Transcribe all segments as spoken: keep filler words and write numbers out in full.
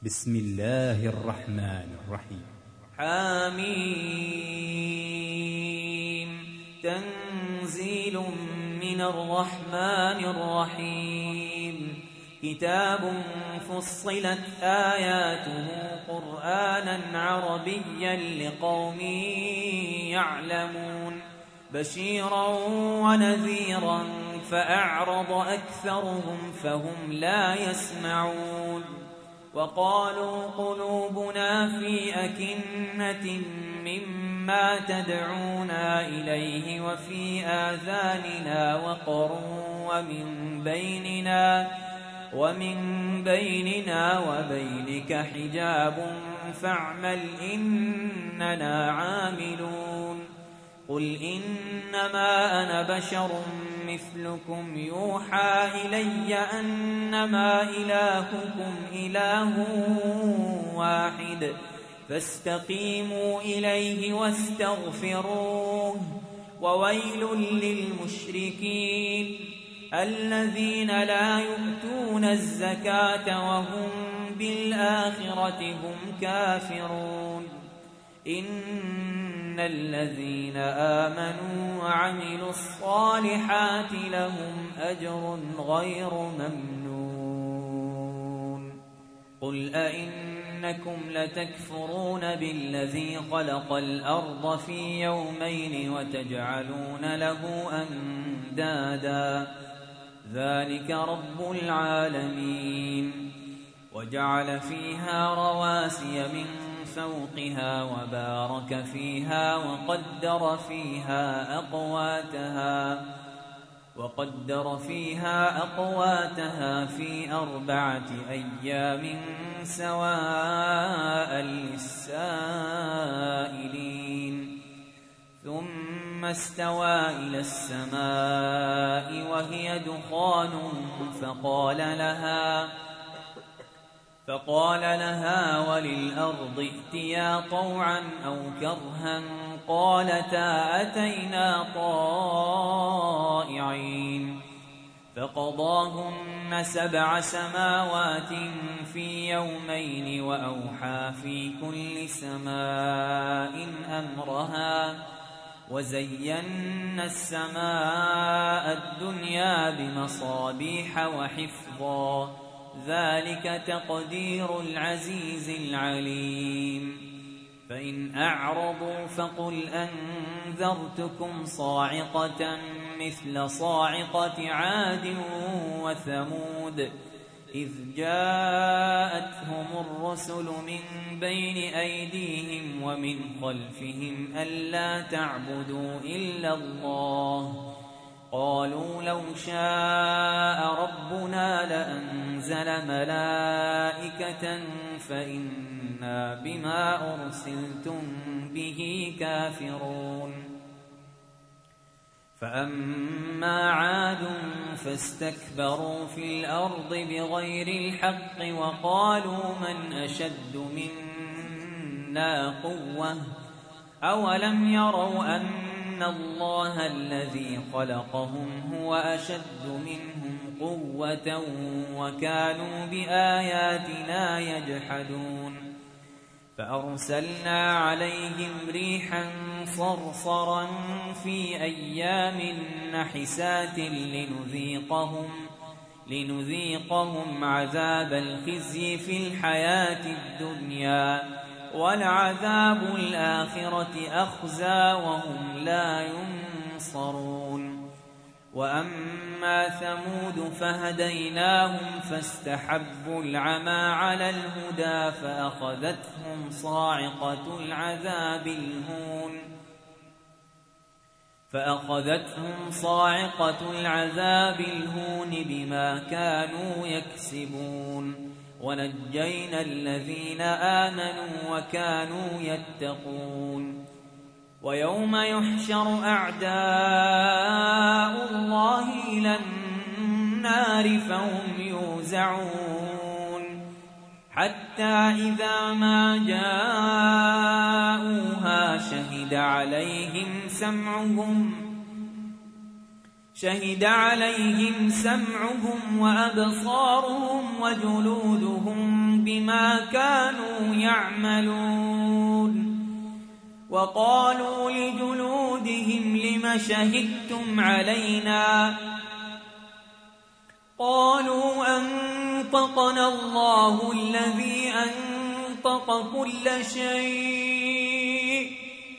بسم الله الرحمن الرحيم. حميم. تنزيل من الرحمن الرحيم. كتاب فصلت آياته قرآنا عربيا لقوم يعلمون بشيرا ونذيرا فأعرض أكثرهم فهم لا يسمعون. وقالوا قلوبنا في أكنة مما تدعونا إليه وفي آذاننا وقر ومن بيننا ومن بيننا وبينك حجاب فاعمل إننا عاملون. قل إنما أنا بشر مثلكم يوحى إلي أنما إلهكم إله واحد فاستقيموا إليه واستغفروه. وويل للمشركين الذين لا يؤتون الزكاة وهم بالآخرة هم كافرون. إن الذين آمنوا وعملوا الصالحات لهم أجر غير ممنون. قل أئنكم لتكفرون بالذي خلق الأرض في يومين وتجعلون له أندادا ذلك رب العالمين. وجعل فيها رواسي من فوقها وبارك فيها وقدر فيها أقواتها وقدر فيها أقواتها في أربعة أيام سواء للسائلين. ثم استوى إلى السماء وهي دخان فقال لها فقال لها وللأرض ائتيا طوعا أو كرها قالتا أتينا طائعين. فقضاهن سبع سماوات في يومين وأوحى في كل سماء أمرها وزينا السماء الدنيا بمصابيح وحفظا ذلك تقدير العزيز العليم. فإن أعرضوا فقل أنذرتكم صاعقة مثل صاعقة عاد وثمود إذ جاءتهم الرسل من بين أيديهم ومن خلفهم ألا تعبدوا إلا الله قالوا لو شاء ربنا لأنزل ملائكة فإنا بما أرسلتم به كافرون. فأما عاد فاستكبروا في الأرض بغير الحق وقالوا من أشد منا قوة أولم يروا أن إن الله الذي خلقهم هو أشد منهم قوة وكانوا بآياتنا يجحدون. فأرسلنا عليهم ريحا صرصرا في أيام نحسات لنذيقهم لنذيقهم عذاب الخزي في الحياة الدنيا ولعذاب الآخرة أخزى وهم لا ينصرون. وأما ثمود فهديناهم فاستحبوا العمى على الهدى فأخذتهم صاعقة العذاب الهون فأخذتهم صاعقة العذاب الهون بما كانوا يكسبون. ونجينا الذين آمنوا وكانوا يتقون. ويوم يحشر أعداء الله إلى النار فهم يوزعون حتى إذا ما جاءوها شهد عليهم سمعهم شهد عليهم سمعهم وأبصارهم وجلودهم بما كانوا يعملون وقالوا لجلودهم لم شهدتم علينا قالوا أنطقنا الله الذي أنطق كل شيء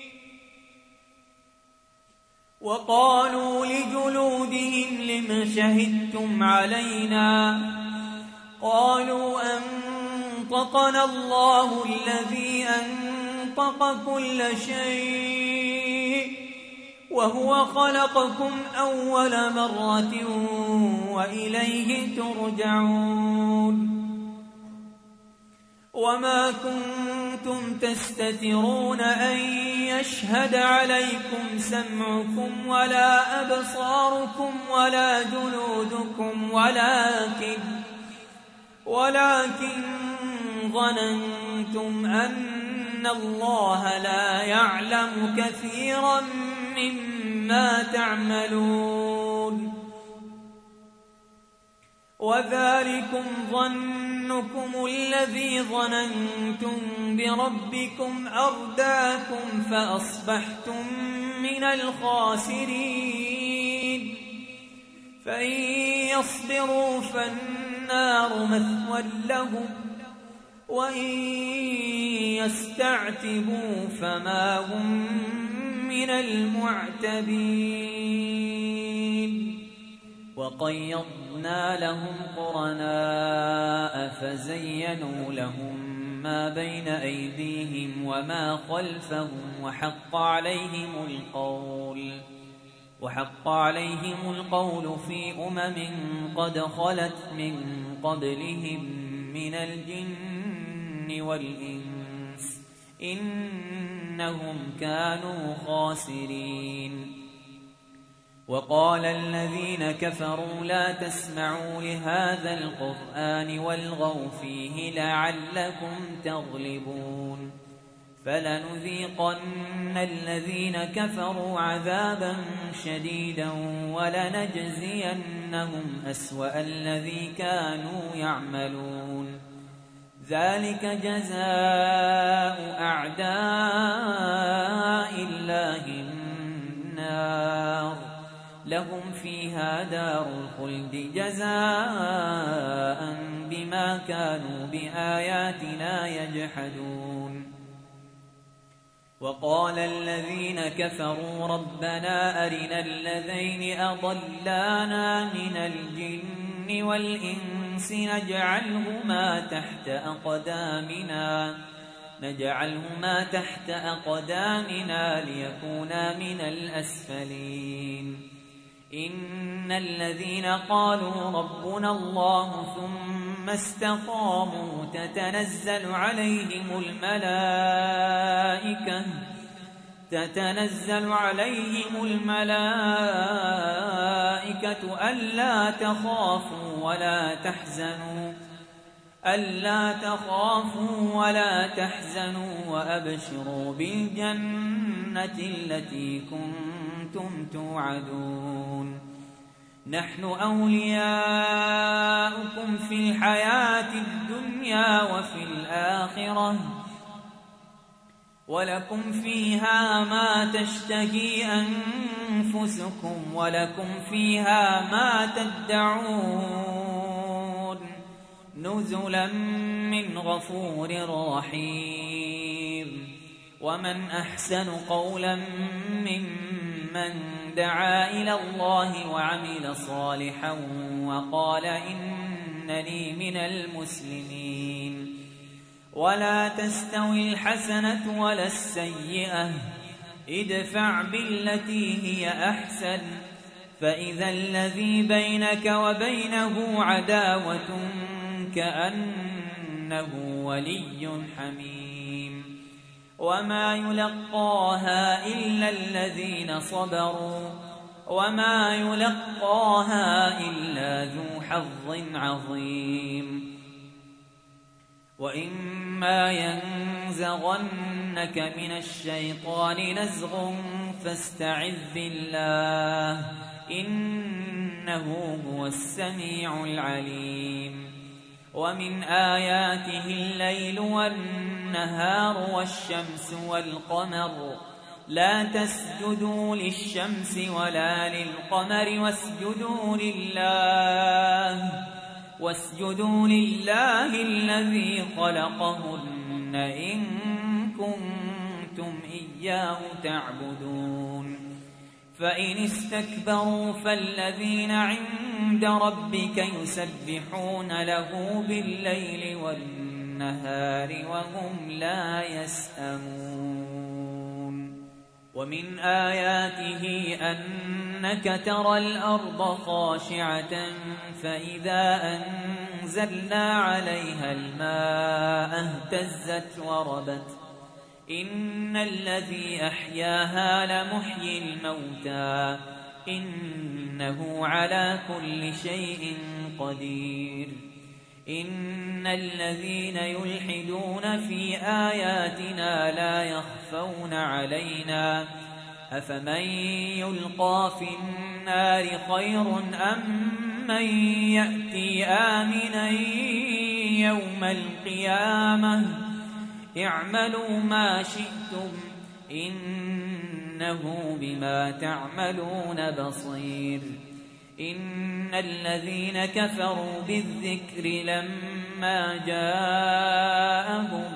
وقالوا لجلودهم لم شهدتم علينا قالوا أنطقنا الله الذي أنطق كل شيء وهو خلقكم أول مرة وإليه ترجعون وما كنتم تستترون أن يشهد عليكم سمعكم ولا أبصاركم ولا جلودكم ولكن ولكن ظننتم أن الله لا يعلم كثيرا مما تعملون وذلكم ظنكم الذي ظننتم بربكم أرداكم فأصبحتم من الخاسرين فإن يصبروا فالنار مثوى لهم وإن يستعتبوا فما هم من المعتبين وقيضنا لهم قرناء فزينوا لهم ما بين أيديهم وما خلفهم وحق عليهم القول وحق عليهم القول في أمم قد خلت من قبلهم من الجن والإنس إنهم كانوا خاسرين وقال الذين كفروا لا تسمعوا لهذا القرآن والغوا فيه لعلكم تغلبون فلنذيقن الذين كفروا عذابا شديدا ولنجزينهم أسوأ الذي كانوا يعملون ذلك جزاء أعداء الله النار لهم فيها دار الخلد جزاء بما كانوا بآياتنا يجحدون وقال الذين كفروا ربنا أرنا الذين أضلانا من الجن والإنس نجعلهما تحت أقدامنا نجعلهما تحت أقدامنا ليكونا من الأسفلين إن الذين قالوا ربنا الله ثم استقاموا تتنزل عليهم الملائكة تتنزل عليهم الملائكة ألا تخافوا ولا تحزنوا ألا تخافوا ولا تحزنوا وأبشروا بالجنة التي كنتم توعدون نحن أولياؤكم في الحياة الدنيا وفي الآخرة ولكم فيها ما تشتهي أنفسكم ولكم فيها ما تدعون نزلا من غفور رحيم ومن أحسن قولا ممن دعا إلى الله وعمل صالحا وقال إنني من المسلمين ولا تستوي الحسنة ولا السيئة ادفع بالتي هي أحسن فإذا الذي بينك وبينه عداوة كأنه ولي حميم وما يلقاها إلا الذين صبروا وما يلقاها إلا ذو حظ عظيم وإما ينزغنك من الشيطان نزغ فاستعذ بالله إنه هو السميع العليم ومن آياته الليل والنهار والشمس والقمر لا تسجدوا للشمس ولا للقمر واسجدوا لله واسجدوا لله الذي خلقهن إن كنتم إياه تعبدون فإن استكبروا فالذين عند ربك يسبحون له بالليل والنهار وهم لا يسأمون ومن آياته أنك ترى الأرض خاشعة فإذا أنزلنا عليها الماء اهتزت وربت إن الذي أحياها لمحيي الموتى إنه على كل شيء قدير إن الذين يلحدون في آياتنا لا يخفون علينا أفمن يلقى في النار خير أم من يأتي آمنا يوم القيامة اعملوا ما شئتم إنه بما تعملون بصير إن الذين كفروا بالذكر لما جاءهم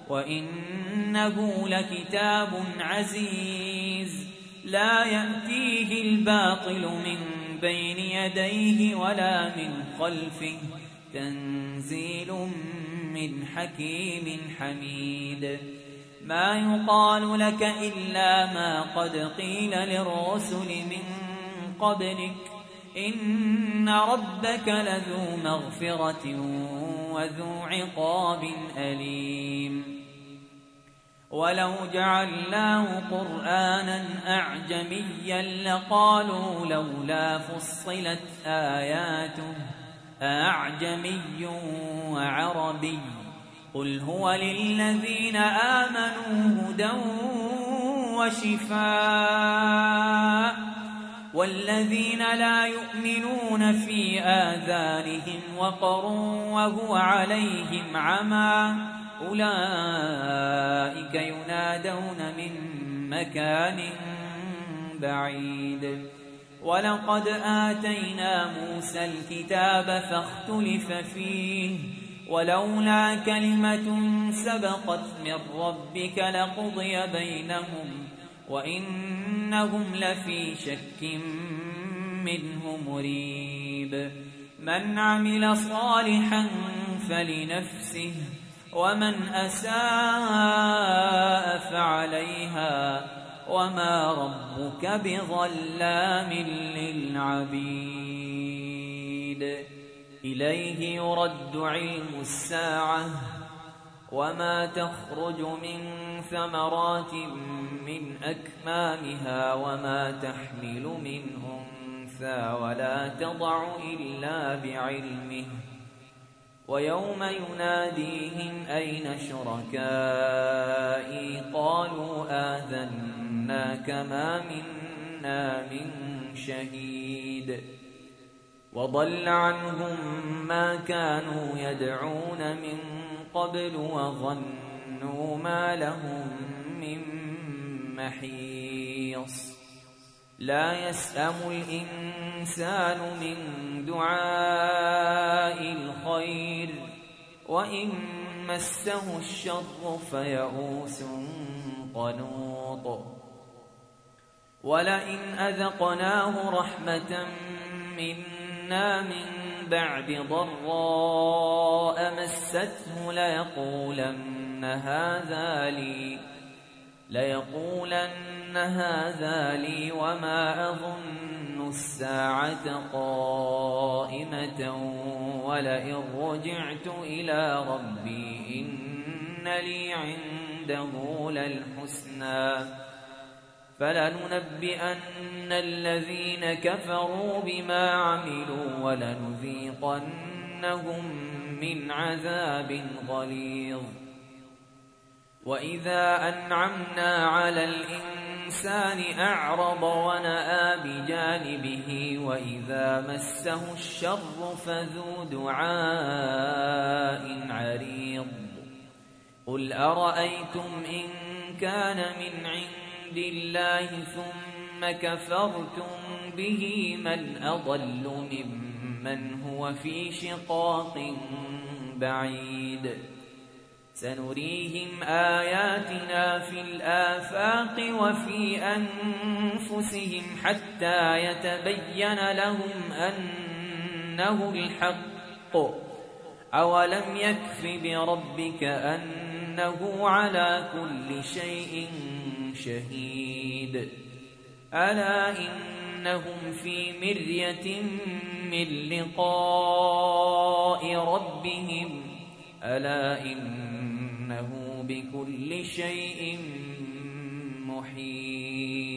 وإنه لكتاب عزيز لا يأتيه الباطل من بين يديه ولا من خلفه تنزيل من حكيم حميد ما يقال لك إلا ما قد قيل للرسل من قبلك إن ربك لذو مغفرة وذو عقاب أليم ولو جعلناه قرآنا أعجميا لقالوا لولا فصلت آياته أعجمي وعربي قل هو للذين آمنوا هدى وشفاء والذين لا يؤمنون في آذانهم وقر وهو عليهم عمى أولئك ينادون من مكان بعيد ولقد آتينا موسى الكتاب فاختلف فيه ولولا كلمة سبقت من ربك لقضي بينهم وإنهم لفي شك منه مريب من عمل صالحا فلنفسه ومن أساء فعليها وما ربك بظلام للعبيد إليه يرد علم الساعة وما تخرج من ثمرات من أكمامها وما تحمل من أنثى ولا تضع إلا بعلمه ويوم يناديهم أين شركائي قالوا آذناك ما منا من شهيد وضل عنهم ما كانوا يدعون من قبل وظنوا ما لهم من محيص لا يسأم الإنسان من دعاء الخير وإن مسه الشر فيئوس قنوط ولئن أذقناه رحمة منا من بعد ضراء مسته ليقولن هذا لي ليقولن هذا لي وما أظن الساعة قائمة ولئن رجعت إلى ربي إن لي عنده للحسنى فلننبئن الذين كفروا بما عملوا ولنذيقنهم من عذاب غليظ وإذا أنعمنا على الإنسان الإنسان أعرض ونأى بجانبه وإذا مسه الشر فذو دعاء عريض قل أرأيتم إن كان من عند الله ثم كفرتم به من أضل ممن هو في شقاق بعيد سنريهم آياتنا في الآفاق وفي أنفسهم حتى يتبين لهم أنه الحق أولم يكف بربك أنه على كل شيء شهيد ألا إنهم في مرية من لقاء ربهم ألا إنه بكل شيء محيط